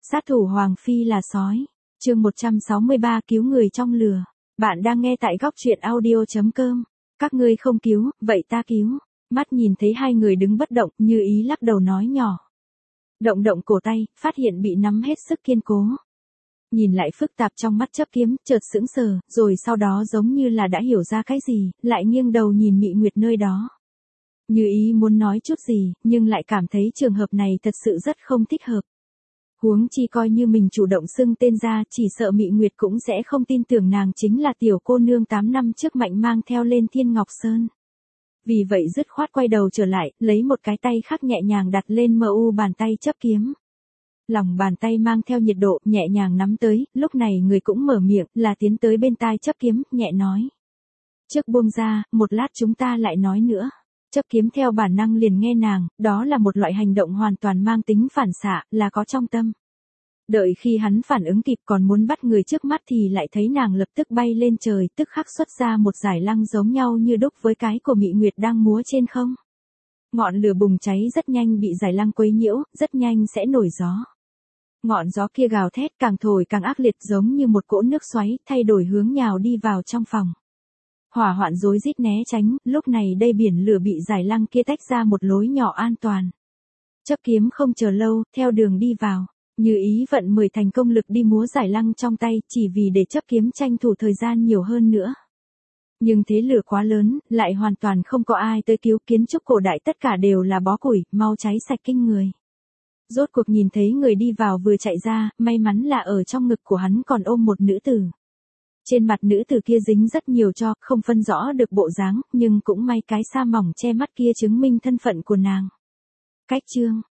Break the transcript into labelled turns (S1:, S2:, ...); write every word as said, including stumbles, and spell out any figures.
S1: Sát thủ Hoàng Phi là sói. Chương một trăm sáu mươi ba cứu người trong lửa. Bạn đang nghe tại góc truyện audio chấm com. Các ngươi không cứu, vậy ta cứu. Mắt nhìn thấy hai người đứng bất động, Như Ý lắc đầu nói nhỏ. Động động cổ tay, phát hiện bị nắm hết sức kiên cố. Nhìn lại phức tạp trong mắt chấp kiếm, chợt sững sờ, rồi sau đó giống như là đã hiểu ra cái gì, lại nghiêng đầu nhìn Mị Nguyệt nơi đó. Như Ý muốn nói chút gì, nhưng lại cảm thấy trường hợp này thật sự rất không thích hợp. Huống chi coi như mình chủ động xưng tên ra, chỉ sợ Mị Nguyệt cũng sẽ không tin tưởng nàng chính là tiểu cô nương tám năm trước Mạnh mang theo lên Thiên Ngọc Sơn. Vì vậy dứt khoát quay đầu trở lại, lấy một cái tay khác nhẹ nhàng đặt lên mờ u bàn tay chấp kiếm. Lòng bàn tay mang theo nhiệt độ, nhẹ nhàng nắm tới, lúc này người cũng mở miệng, là tiến tới bên tai chấp kiếm, nhẹ nói. Trước buông ra, một lát chúng ta lại nói nữa. Chấp kiếm theo bản năng liền nghe nàng, đó là một loại hành động hoàn toàn mang tính phản xạ, là có trong tâm. Đợi khi hắn phản ứng kịp còn muốn bắt người trước mắt thì lại thấy nàng lập tức bay lên trời, tức khắc xuất ra một dải lăng giống nhau như đúc với cái của Mị Nguyệt đang múa trên không. Ngọn lửa bùng cháy rất nhanh bị dải lăng quấy nhiễu, rất nhanh sẽ nổi gió. Ngọn gió kia gào thét càng thổi càng ác liệt giống như một cỗ nước xoáy, thay đổi hướng nhào đi vào trong phòng. Hỏa hoạn rối rít né tránh, lúc này đây biển lửa bị dải lăng kia tách ra một lối nhỏ an toàn. Chấp kiếm không chờ lâu, theo đường đi vào. Như Ý vận mười thành công lực đi múa dải lăng trong tay, chỉ vì để chấp kiếm tranh thủ thời gian nhiều hơn nữa. Nhưng thế lửa quá lớn, lại hoàn toàn không có ai tới cứu, kiến trúc cổ đại tất cả đều là bó củi, mau cháy sạch kinh người. Rốt cuộc nhìn thấy người đi vào vừa chạy ra, may mắn là ở trong ngực của hắn còn ôm một nữ tử. Trên mặt nữ tử kia dính rất nhiều tro, không phân rõ được bộ dáng, nhưng cũng may cái sa mỏng che mắt kia chứng minh thân phận của nàng. Cách chương,